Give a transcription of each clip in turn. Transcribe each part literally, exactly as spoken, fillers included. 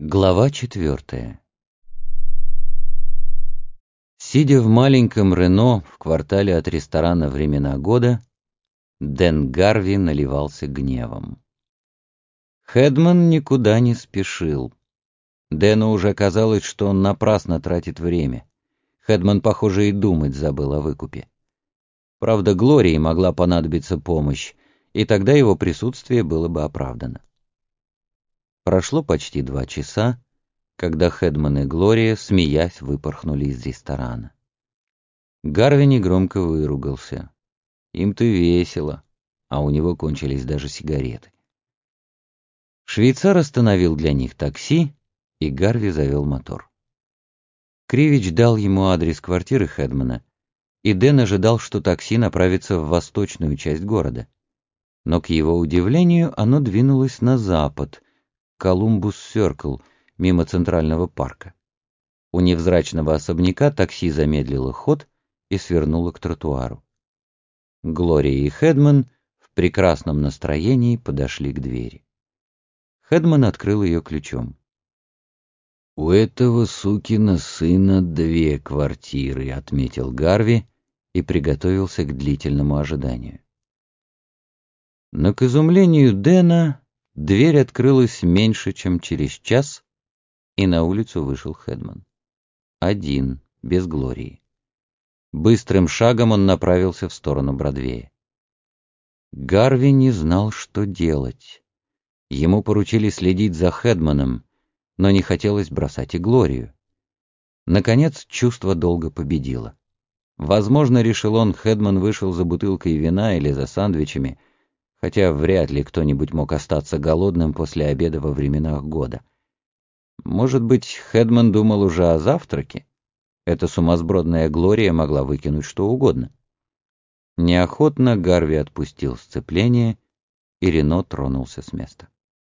Глава четвертая. Сидя в маленьком Рено в квартале от ресторана «Времена года», Дэн Гарви наливался гневом. Хедман никуда не спешил. Дэну уже казалось, что он напрасно тратит время. Хедман, похоже, и думать забыл о выкупе. Правда, Глории могла понадобиться помощь, и тогда его присутствие было бы оправдано. Прошло почти два часа, когда Хедман и Глория, смеясь, выпорхнули из ресторана. Гарви негромко выругался. Им-то весело, а у него кончились даже сигареты. Швейцар остановил для них такси, и Гарви завел мотор. Кривич дал ему адрес квартиры Хедмана, и Дэн ожидал, что такси направится в восточную часть города. Но, к его удивлению, оно двинулось на запад, Колумбус-Сёркл, мимо Центрального парка. У невзрачного особняка такси замедлило ход и свернуло к тротуару. Глория и Хедман в прекрасном настроении подошли к двери. Хедман открыл ее ключом. «У этого сукина сына две квартиры», — отметил Гарви и приготовился к длительному ожиданию. Но, к изумлению Дэна, дверь открылась меньше, чем через час, и на улицу вышел Хедман. Один, без Глории. Быстрым шагом он направился в сторону Бродвея. Гарви не знал, что делать. Ему поручили следить за Хедманом, но не хотелось бросать и Глорию. Наконец, чувство долга победило. Возможно, решил он, Хедман вышел за бутылкой вина или за сэндвичами, хотя вряд ли кто-нибудь мог остаться голодным после обеда во временах года. Может быть, Хедман думал уже о завтраке? Эта сумасбродная Глория могла выкинуть что угодно. Неохотно Гарви отпустил сцепление, и Рено тронулся с места.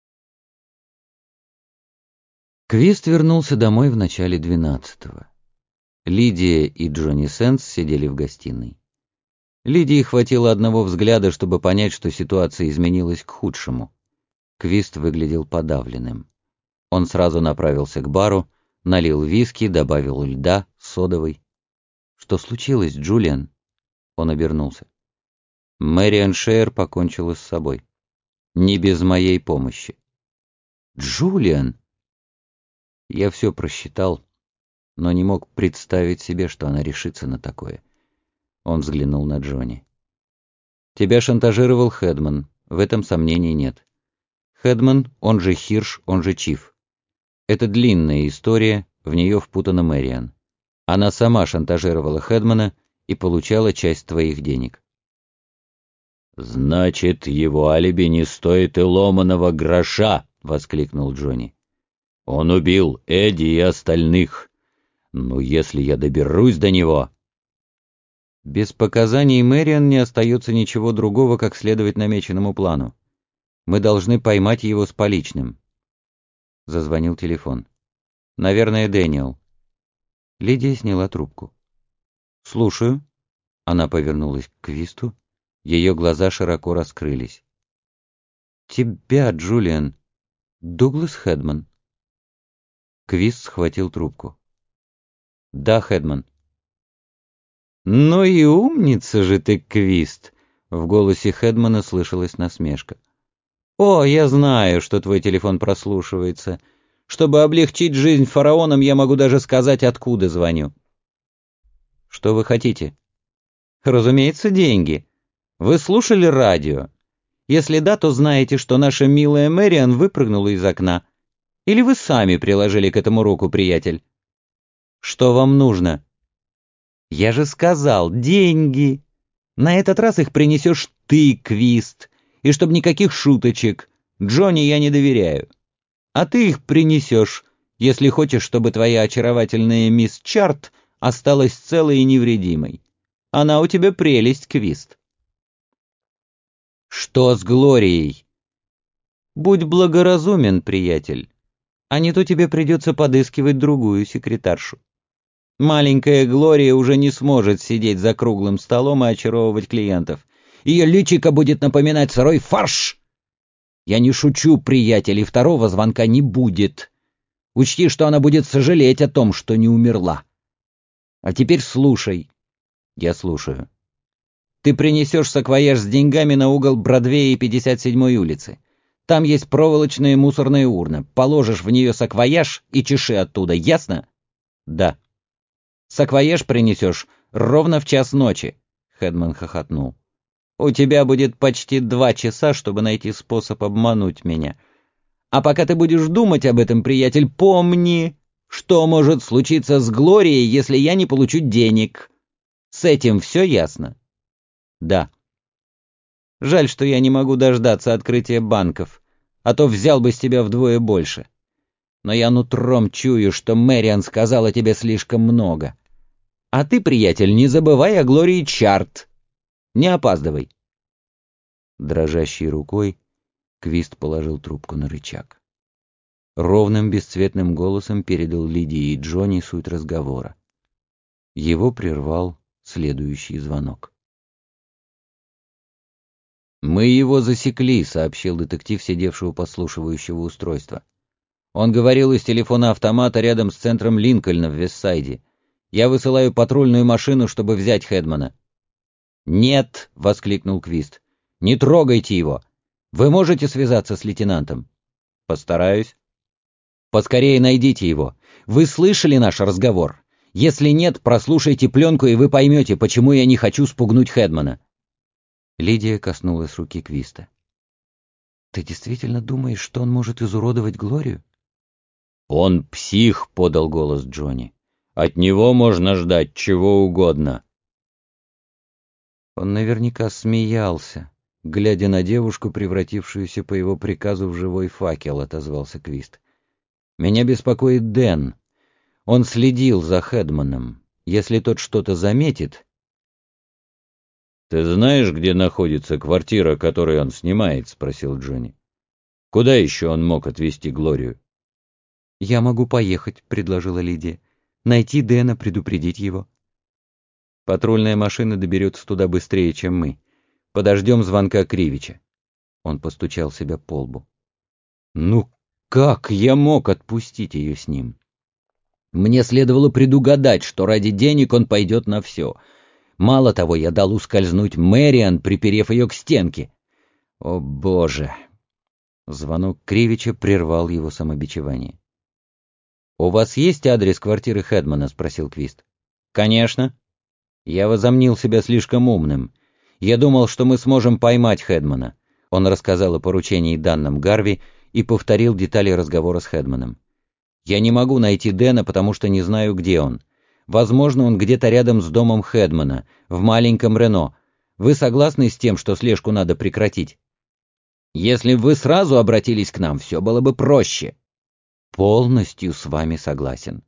Квист вернулся домой в начале двенадцатого. Лидия и Джонни Сенс сидели в гостиной. Лидии хватило одного взгляда, чтобы понять, что ситуация изменилась к худшему. Квист выглядел подавленным. Он сразу направился к бару, налил виски, добавил льда, содовой. «Что случилось, Джулиан?» Он обернулся. Мэриан Шеер покончила с собой. Не без моей помощи. «Джулиан!» Я все просчитал, но не мог представить себе, что она решится на такое. Он взглянул на Джонни. «Тебя шантажировал Хедман, в этом сомнений нет. Хедман, он же Хирш, он же Чиф. Это длинная история, в нее впутана Мэриан. Она сама шантажировала Хедмана и получала часть твоих денег». «Значит, его алиби не стоит и ломаного гроша!» — воскликнул Джонни. «Он убил Эдди и остальных. Но если я доберусь до него...» Без показаний Мэриан не остается ничего другого, как следовать намеченному плану. Мы должны поймать его с поличным. Зазвонил телефон. Наверное, Дэниел. Лидия сняла трубку. «Слушаю». Она повернулась к Квисту. Ее глаза широко раскрылись. «Тебя, Джулиан. Дуглас Хедман». Квист схватил трубку. «Да, Хедман». «Ну и умница же ты, Квист!» В голосе Хедмана слышалась насмешка. «О, я знаю, что твой телефон прослушивается. Чтобы облегчить жизнь фараонам, я могу даже сказать, откуда звоню». «Что вы хотите?» «Разумеется, деньги. Вы слушали радио? Если да, то знаете, что наша милая Мэриан выпрыгнула из окна. Или вы сами приложили к этому руку, приятель? Что вам нужно?» «Я же сказал, деньги. На этот раз их принесешь ты, Квист. И чтоб никаких шуточек. Джонни я не доверяю. А ты их принесешь, если хочешь, чтобы твоя очаровательная мисс Чарт осталась целой и невредимой. Она у тебя прелесть, Квист». «Что с Глорией?» «Будь благоразумен, приятель, а не то тебе придется подыскивать другую секретаршу. Маленькая Глория уже не сможет сидеть за круглым столом и очаровывать клиентов. Ее личико будет напоминать сырой фарш. Я не шучу, приятель, и второго звонка не будет. Учти, что она будет сожалеть о том, что не умерла. А теперь слушай». «Я слушаю». «Ты принесешь саквояж с деньгами на угол Бродвея и пятьдесят седьмой улицы. Там есть проволочная мусорная урна. Положишь в нее саквояж и чеши оттуда, ясно?» «Да». «Саквояж принесешь ровно в час ночи», — Хедман хохотнул. «У тебя будет почти два часа, чтобы найти способ обмануть меня. А пока ты будешь думать об этом, приятель, помни, что может случиться с Глорией, если я не получу денег. С этим все ясно?» «Да». «Жаль, что я не могу дождаться открытия банков, а то взял бы с тебя вдвое больше. Но я нутром чую, что Мэриан сказала тебе слишком много. А ты, приятель, не забывай о Глории Чарт. Не опаздывай». Дрожащей рукой Квист положил трубку на рычаг. Ровным бесцветным голосом передал Лидии и Джонни суть разговора. Его прервал следующий звонок. «Мы его засекли», — сообщил детектив, сидевший у подслушивающего устройства. «Он говорил из телефона автомата рядом с центром Линкольна в Вестсайде. Я высылаю патрульную машину, чтобы взять Хедмана». «Нет», — воскликнул Квист, — «не трогайте его. Вы можете связаться с лейтенантом?» «Постараюсь». «Поскорее найдите его. Вы слышали наш разговор? Если нет, прослушайте пленку, и вы поймете, почему я не хочу спугнуть Хедмана». Лидия коснулась руки Квиста. «Ты действительно думаешь, что он может изуродовать Глорию?» «Он псих», — подал голос Джонни. «От него можно ждать чего угодно». Он наверняка смеялся, глядя на девушку, превратившуюся по его приказу в живой факел, — отозвался Квист. «Меня беспокоит Дэн. Он следил за Хедманом. Если тот что-то заметит...» «Ты знаешь, где находится квартира, которую он снимает?» — спросил Джонни. «Куда еще он мог отвезти Глорию?» «Я могу поехать», — предложила Лидия. «Найти Дэна, предупредить его». «Патрульная машина доберется туда быстрее, чем мы. Подождем звонка Кривича». Он постучал себя по лбу. «Ну как я мог отпустить ее с ним? Мне следовало предугадать, что ради денег он пойдет на все. Мало того, я дал ускользнуть Мэриан, приперев ее к стенке. О, Боже!» Звонок Кривича прервал его самобичевание. «У вас есть адрес квартиры Хедмана?» — спросил Квист. «Конечно. Я возомнил себя слишком умным. Я думал, что мы сможем поймать Хедмана». Он рассказал о поручении, данном Гарви, и повторил детали разговора с Хедманом. «Я не могу найти Дэна, потому что не знаю, где он. Возможно, он где-то рядом с домом Хедмана, в маленьком Рено. Вы согласны с тем, что слежку надо прекратить? Если бы вы сразу обратились к нам, все было бы проще». «Полностью с вами согласен».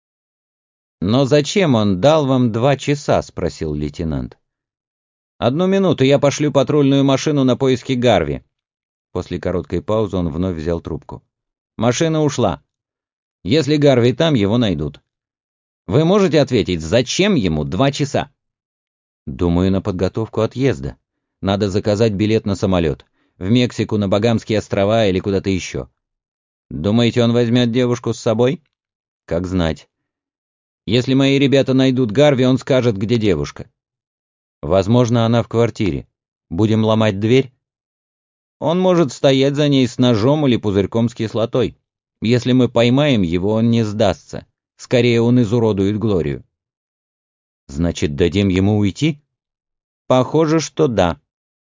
«Но зачем он дал вам два часа?» — спросил лейтенант. «Одну минуту, я пошлю патрульную машину на поиски Гарви». После короткой паузы он вновь взял трубку. «Машина ушла. Если Гарви там, его найдут. Вы можете ответить, зачем ему два часа?» «Думаю, на подготовку отъезда. Надо заказать билет на самолет. В Мексику, на Багамские острова или куда-то еще». «Думаете, он возьмет девушку с собой?» «Как знать. Если мои ребята найдут Гарви, он скажет, где девушка». «Возможно, она в квартире. Будем ломать дверь?» «Он может стоять за ней с ножом или пузырьком с кислотой. Если мы поймаем его, он не сдастся. Скорее, он изуродует Глорию». «Значит, дадим ему уйти?» «Похоже, что да».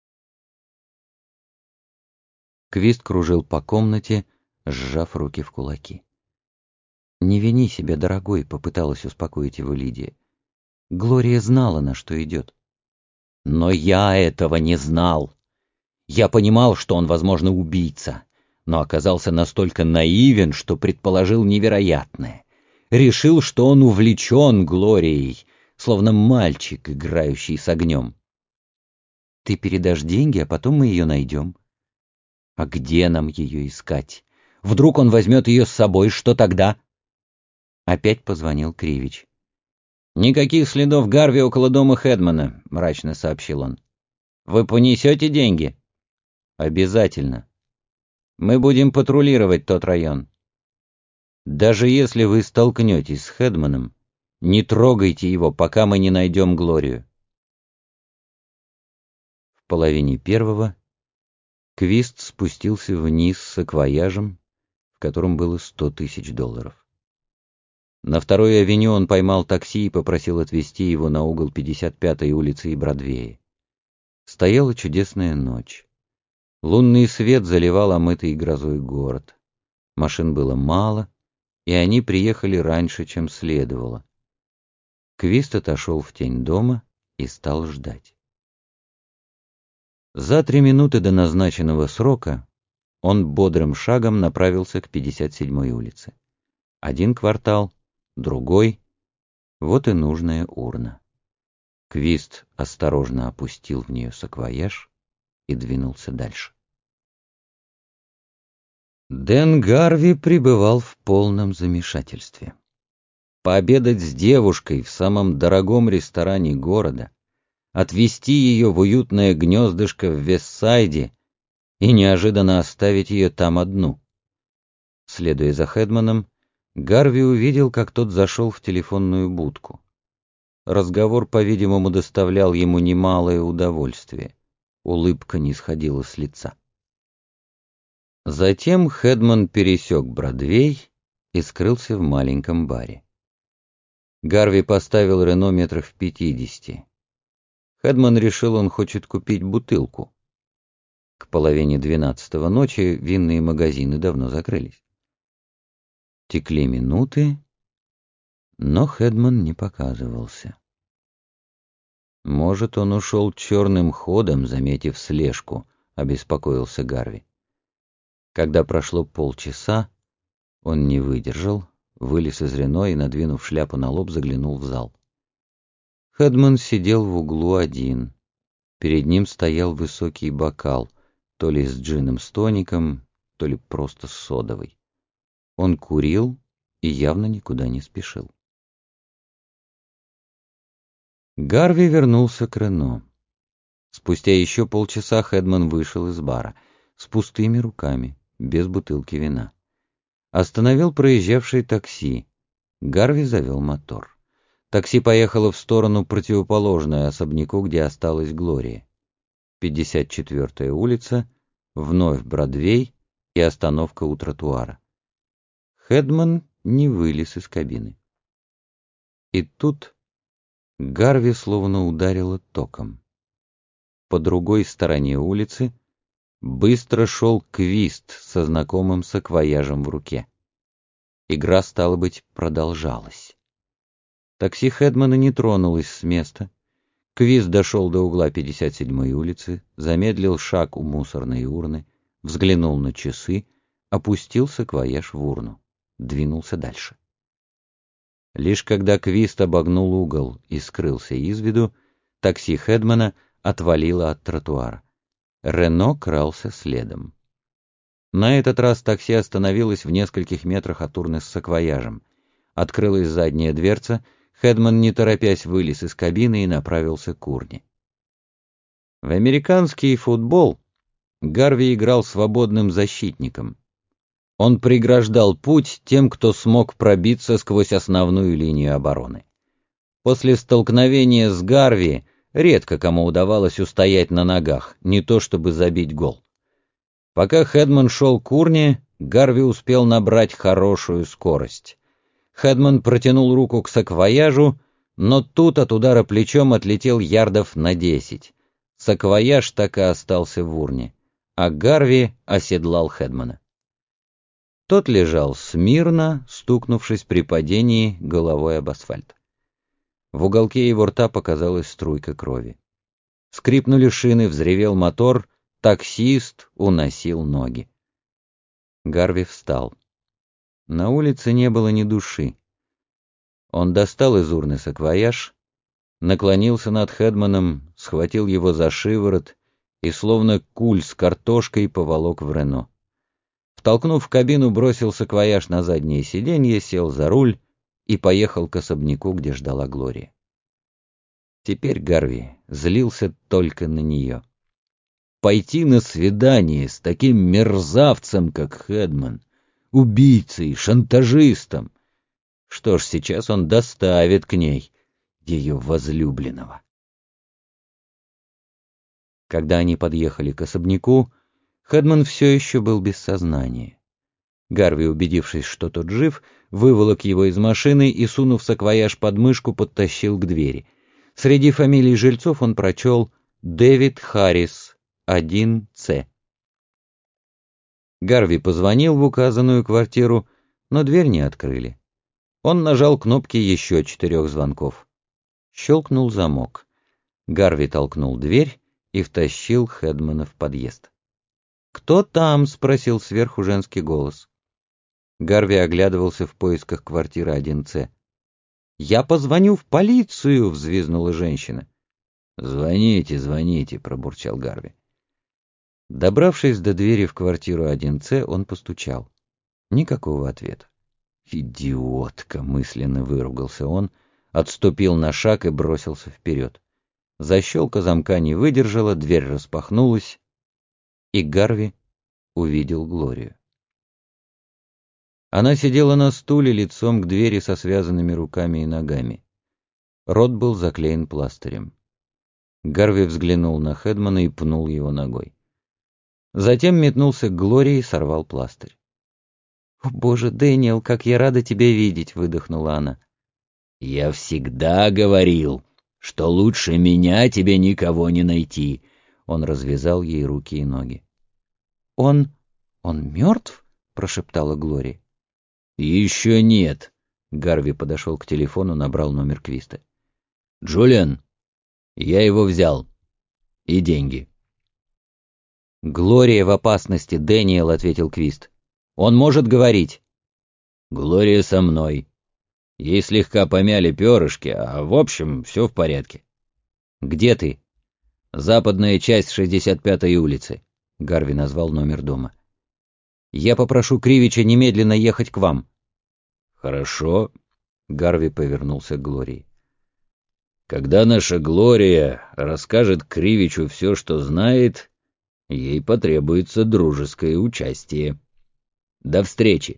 Квист кружил по комнате, сжав руки в кулаки. «Не вини себя, дорогой», — попыталась успокоить его Лидия. «Глория знала, на что идет». «Но я этого не знал. Я понимал, что он, возможно, убийца, но оказался настолько наивен, что предположил невероятное. Решил, что он увлечен Глорией, словно мальчик, играющий с огнем». «Ты передашь деньги, а потом мы ее найдем». «А где нам ее искать? Вдруг он возьмет ее с собой, что тогда?» Опять позвонил Кривич. «Никаких следов Гарви около дома Хедмана», — мрачно сообщил он. «Вы понесете деньги?» «Обязательно. Мы будем патрулировать тот район». Даже если вы столкнетесь с Хедманом, не трогайте его, пока мы не найдем Глорию. В половине первого Квист спустился вниз с саквояжем, в котором было сто тысяч долларов. На второй авеню он поймал такси и попросил отвезти его на угол пятьдесят пятой улицы и Бродвея. Стояла чудесная ночь. Лунный свет заливал омытый грозой город. Машин было мало, и они приехали раньше, чем следовало. Квист отошел в тень дома и стал ждать. За три минуты до назначенного срока он бодрым шагом направился к пятьдесят седьмой улице. Один квартал, другой — вот и нужная урна. Квист осторожно опустил в нее саквояж и двинулся дальше. Дэн Гарви пребывал в полном замешательстве. Пообедать с девушкой в самом дорогом ресторане города, отвезти ее в уютное гнездышко в Вестсайде и неожиданно оставить ее там одну. Следуя за Хедманом, Гарви увидел, как тот зашел в телефонную будку. Разговор, по-видимому, доставлял ему немалое удовольствие. Улыбка не сходила с лица. Затем Хедман пересек Бродвей и скрылся в маленьком баре. Гарви поставил Рено метрах в пятидесяти. Хедман решил, он хочет купить бутылку. К половине двенадцатого ночи винные магазины давно закрылись. Текли минуты, но Хедман не показывался. Может, он ушел черным ходом, заметив слежку, обеспокоился Гарви. Когда прошло полчаса, он не выдержал, вылез из Рено и, надвинув шляпу на лоб, заглянул в зал. Хедман сидел в углу один. Перед ним стоял высокий бокал, то ли с джином с тоником, то ли просто с содовой. Он курил и явно никуда не спешил. Гарви вернулся к Рено. Спустя еще полчаса Хедман вышел из бара с пустыми руками, без бутылки вина. Остановил проезжавшее такси. Гарви завел мотор. Такси поехало в сторону, противоположную особняку, где осталась Глория. пятьдесят четвёртая улица, вновь Бродвей и остановка у тротуара. Хедман не вылез из кабины. И тут Гарви словно ударило током. По другой стороне улицы быстро шел Квист со знакомым саквояжем в руке. Игра, стало быть, продолжалась. Такси Хедмана не тронулось с места. Квист дошел до угла пятьдесят седьмой улицы, замедлил шаг у мусорной урны, взглянул на часы, опустил саквояж в урну, двинулся дальше. Лишь когда Квист обогнул угол и скрылся из виду, такси Хедмана отвалило от тротуара. Рено крался следом. На этот раз такси остановилось в нескольких метрах от урны с саквояжем. Открылась задняя дверца, Хедман, не торопясь, вылез из кабины и направился к урне. В американский футбол Гарви играл свободным защитником. Он преграждал путь тем, кто смог пробиться сквозь основную линию обороны. После столкновения с Гарви редко кому удавалось устоять на ногах, не то чтобы забить гол. Пока Хедман шел к урне, Гарви успел набрать хорошую скорость. Хедман протянул руку к саквояжу, но тут от удара плечом отлетел ярдов на десять. Саквояж так и остался в урне, а Гарви оседлал Хедмана. Тот лежал смирно, стукнувшись при падении головой об асфальт. В уголке его рта показалась струйка крови. Скрипнули шины, взревел мотор, таксист уносил ноги. Гарви встал. На улице не было ни души. Он достал из урны саквояж, наклонился над Хедманом, схватил его за шиворот и, словно куль с картошкой, поволок в Рено. Втолкнув в кабину, бросил саквояж на заднее сиденье, сел за руль и поехал к особняку, где ждала Глория. Теперь Гарви злился только на нее. Пойти на свидание с таким мерзавцем, как Хедман, убийцей, шантажистом. Что ж, сейчас он доставит к ней ее возлюбленного. Когда они подъехали к особняку, Хэдман все еще был без сознания. Гарви, убедившись, что тот жив, выволок его из машины и, сунув саквояж под мышку, подтащил к двери. Среди фамилий жильцов он прочел «Дэвид Харрис, один С». Гарви позвонил в указанную квартиру, но дверь не открыли. Он нажал кнопки еще четырех звонков. Щелкнул замок. Гарви толкнул дверь и втащил Хэдмана в подъезд. «Кто там?» — спросил сверху женский голос. Гарви оглядывался в поисках квартиры один С. «Я позвоню в полицию!» — взвизгнула женщина. «Звоните, звоните!» — пробурчал Гарви. Добравшись до двери в квартиру один С, он постучал. Никакого ответа. «Идиотка!» — мысленно выругался он, отступил на шаг и бросился вперед. Защелка замка не выдержала, дверь распахнулась, и Гарви увидел Глорию. Она сидела на стуле лицом к двери со связанными руками и ногами. Рот был заклеен пластырем. Гарви взглянул на Хэдмана и пнул его ногой. Затем метнулся к Глории и сорвал пластырь. «О, боже, Дэниел, как я рада тебя видеть!» — выдохнула она. «Я всегда говорил, что лучше меня тебе никого не найти!» Он развязал ей руки и ноги. «Он... он мертв?» — прошептала Глория. «Еще нет!» — Гарви подошел к телефону, набрал номер Квиста. «Джулиан, я его взял. И деньги». «Глория в опасности, Дэниел», — ответил Квист. «Он может говорить». «Глория со мной. Ей слегка помяли перышки, а в общем все в порядке». «Где ты?» «Западная часть шестьдесят пятой улицы», — Гарви назвал номер дома. «Я попрошу Кривича немедленно ехать к вам». «Хорошо», — Гарви повернулся к Глории. «Когда наша Глория расскажет Кривичу все, что знает, ей потребуется дружеское участие. До встречи».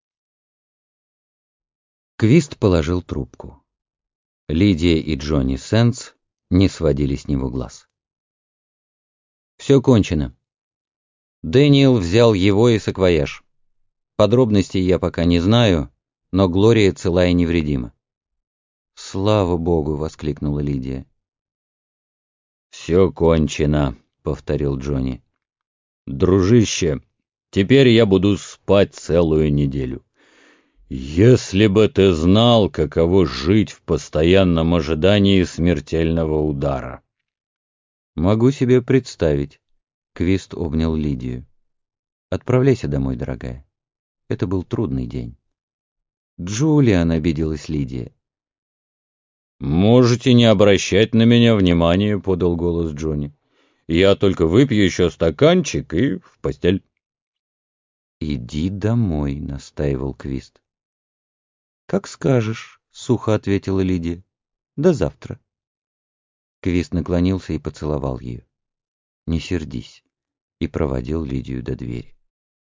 Квист положил трубку. Лидия и Джонни Сенс не сводили с него глаз. «Все кончено. Дэниел взял его и саквояж. Подробностей я пока не знаю, но Глория цела и невредима». «Слава Богу!» — воскликнула Лидия. «Все кончено», — повторил Джонни. «Дружище, теперь я буду спать целую неделю. Если бы ты знал, каково жить в постоянном ожидании смертельного удара». «Могу себе представить», — Квист обнял Лидию. «Отправляйся домой, дорогая. Это был трудный день». «Джулиан», — обиделась Лидия. «Можете не обращать на меня внимания», — подал голос Джонни. «Я только выпью еще стаканчик и в постель». «Иди домой», — настаивал Квист. «Как скажешь», — сухо ответила Лидия. «До завтра». Квист наклонился и поцеловал ее. «Не сердись», и проводил Лидию до двери.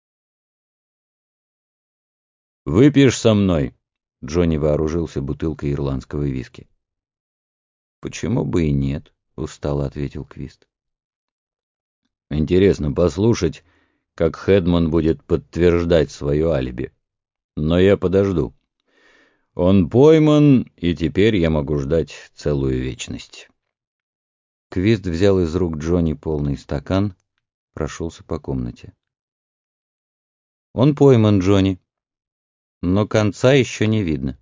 «Выпьешь со мной?» — Джонни вооружился бутылкой ирландского виски. «Почему бы и нет?» — устало ответил Квист. «Интересно послушать, как Хэдман будет подтверждать свое алиби. Но я подожду. Он пойман, и теперь я могу ждать целую вечность». Квист взял из рук Джонни полный стакан, прошелся по комнате. «Он пойман, Джонни, но конца еще не видно».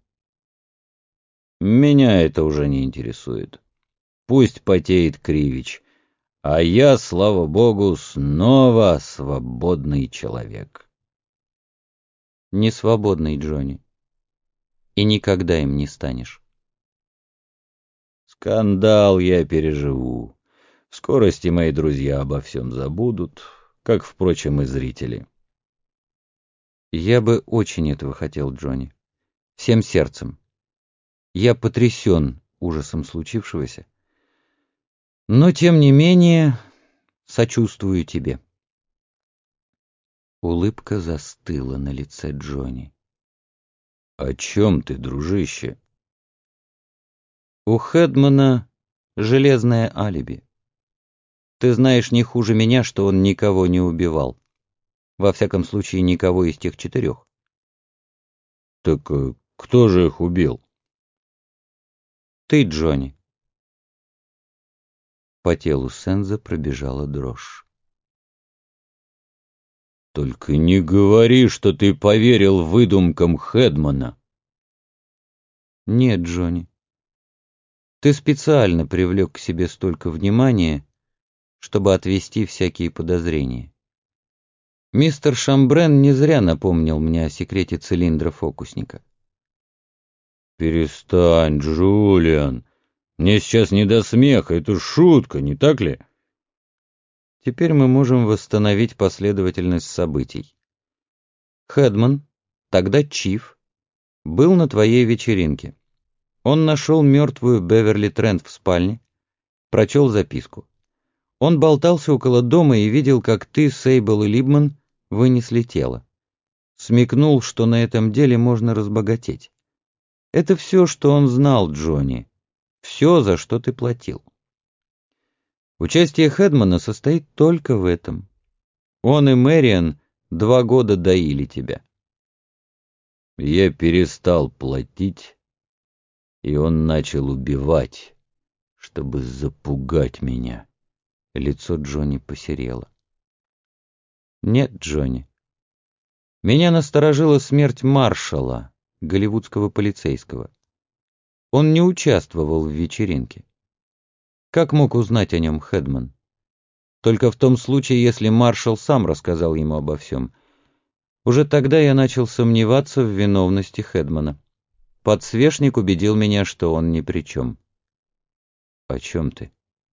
«Меня это уже не интересует. Пусть потеет Кривич, а я, слава богу, снова свободный человек». «Не свободный, Джонни, и никогда им не станешь». «Скандал я переживу. В скорости мои друзья обо всем забудут, как, впрочем, и зрители». «Я бы очень этого хотел, Джонни. Всем сердцем. Я потрясен ужасом случившегося. Но, тем не менее, сочувствую тебе». Улыбка застыла на лице Джонни. «О чем ты, дружище?» «У Хедмана железное алиби. Ты знаешь не хуже меня, что он никого не убивал. Во всяком случае, никого из тех четырех». «Так э, кто же их убил?» «Ты, Джонни». По телу Сенза пробежала дрожь. «Только не говори, что ты поверил выдумкам Хедмана». «Нет, Джонни. Ты специально привлек к себе столько внимания, чтобы отвести всякие подозрения. Мистер Шамбрен не зря напомнил мне о секрете цилиндра фокусника». «Перестань, Джулиан. Мне сейчас не до смеха, это шутка, не так ли?» Теперь мы можем восстановить последовательность событий. Хедман, тогда Чиф, был на твоей вечеринке. Он нашел мертвую Беверли Трент в спальне, прочел записку. Он болтался около дома и видел, как ты, Сейбл и Либман вынесли тело. Смекнул, что на этом деле можно разбогатеть. Это все, что он знал, Джонни. Все, за что ты платил. Участие Хедмана состоит только в этом. Он и Мэриан два года доили тебя. Я перестал платить, и он начал убивать, чтобы запугать меня. Лицо Джонни посерело. Нет, Джонни. Меня насторожила смерть маршала, голливудского полицейского. Он не участвовал в вечеринке. Как мог узнать о нем Хедман? Только в том случае, если маршал сам рассказал ему обо всем. Уже тогда я начал сомневаться в виновности Хедмана. Подсвечник убедил меня, что он ни при чем. О чем ты?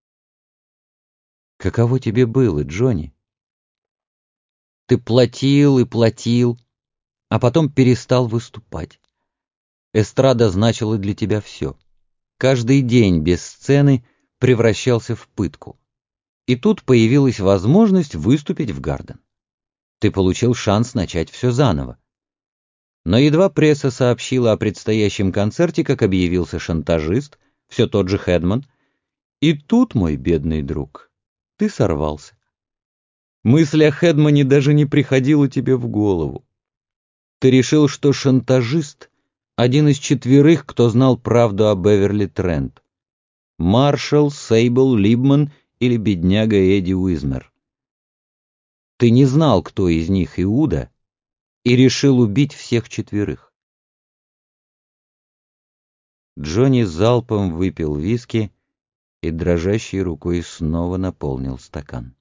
Каково тебе было, Джонни? Ты платил и платил, а потом перестал выступать. Эстрада значила для тебя все. Каждый день без сцены превращался в пытку. И тут появилась возможность выступить в Гарден. Ты получил шанс начать все заново. Но едва пресса сообщила о предстоящем концерте, как объявился шантажист, все тот же Хедман. И тут, мой бедный друг, ты сорвался. Мысль о Хедмане даже не приходила тебе в голову. Ты решил, что шантажист — один из четверых, кто знал правду о Беверли Трент. Маршалл, Сейбл, Либман или бедняга Эдди Уизмер. Ты не знал, кто из них Иуда, и решил убить всех четверых. Джонни залпом выпил виски и дрожащей рукой снова наполнил стакан.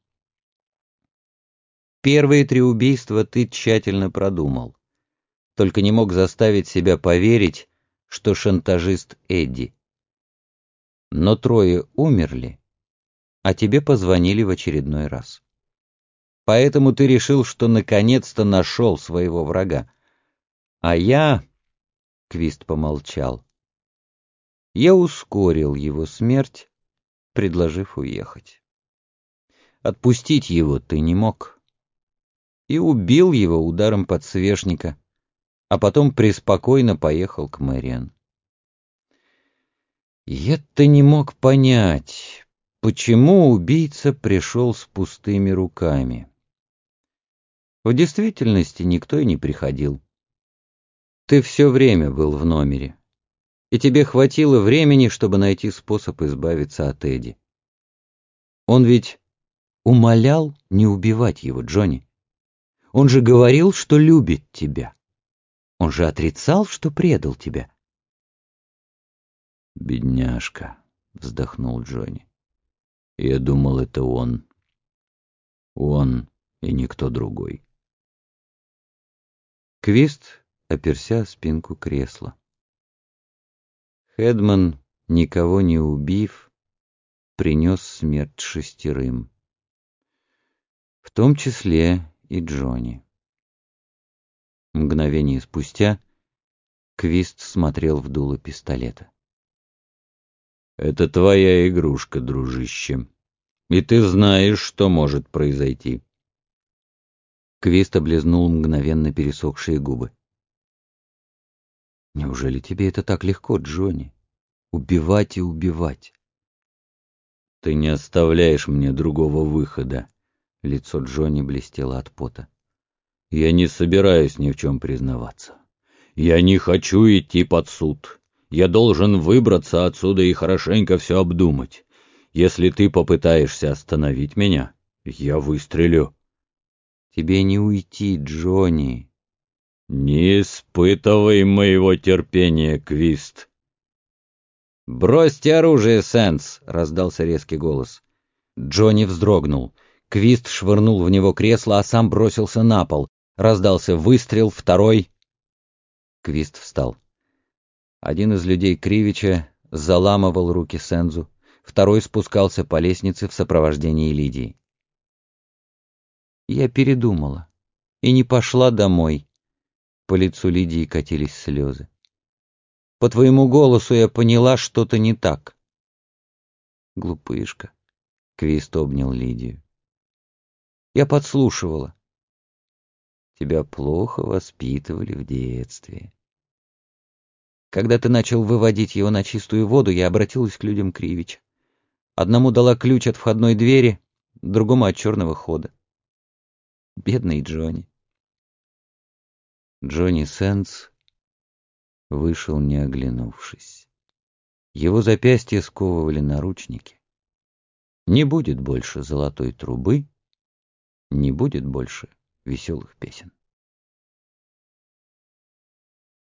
Первые три убийства ты тщательно продумал, только не мог заставить себя поверить, что шантажист Эдди. Но трое умерли, а тебе позвонили в очередной раз. Поэтому ты решил, что наконец-то нашел своего врага. А я... Квист помолчал. Я ускорил его смерть, предложив уехать. Отпустить его ты не мог. И убил его ударом подсвечника, а потом преспокойно поехал к Мэриан. Я-то не мог понять, почему убийца пришел с пустыми руками. В действительности никто и не приходил. Ты все время был в номере, и тебе хватило времени, чтобы найти способ избавиться от Эдди. Он ведь умолял не убивать его, Джонни. Он же говорил, что любит тебя. Он же отрицал, что предал тебя. «Бедняжка», — вздохнул Джонни. «Я думал, это он. Он и никто другой». Квист оперся о спинку кресла. Хедман, никого не убив, принес смерть шестерым, в том числе и Джонни. Мгновение спустя Квист смотрел в дуло пистолета. «Это твоя игрушка, дружище, и ты знаешь, что может произойти. Квист облизнул мгновенно пересохшие губы. «Неужели тебе это так легко, Джонни? Убивать и убивать?» «Ты не оставляешь мне другого выхода». Лицо Джонни блестело от пота. «Я не собираюсь ни в чем признаваться. Я не хочу идти под суд. Я должен выбраться отсюда и хорошенько все обдумать. Если ты попытаешься остановить меня, я выстрелю». «Тебе не уйти, Джонни». «Не испытывай моего терпения, Квист». «Бросьте оружие, Сэнс!» — раздался резкий голос. Джонни вздрогнул. Квист швырнул в него кресло, а сам бросился на пол. Раздался выстрел, второй. Квист встал. Один из людей Кривича заламывал руки Сензу, второй спускался по лестнице в сопровождении Лидии. «Я передумала и не пошла домой». По лицу Лидии катились слезы. «По твоему голосу я поняла, что-то не так». «Глупышка», — Квист обнял Лидию. «Я подслушивала». «Тебя плохо воспитывали в детстве». Когда ты начал выводить его на чистую воду, я обратилась к людям Кривича. Одному дала ключ от входной двери, другому от черного хода. Бедный Джонни. Джонни Сенс вышел, не оглянувшись. Его запястья сковывали наручники. Не будет больше золотой трубы, не будет больше веселых песен.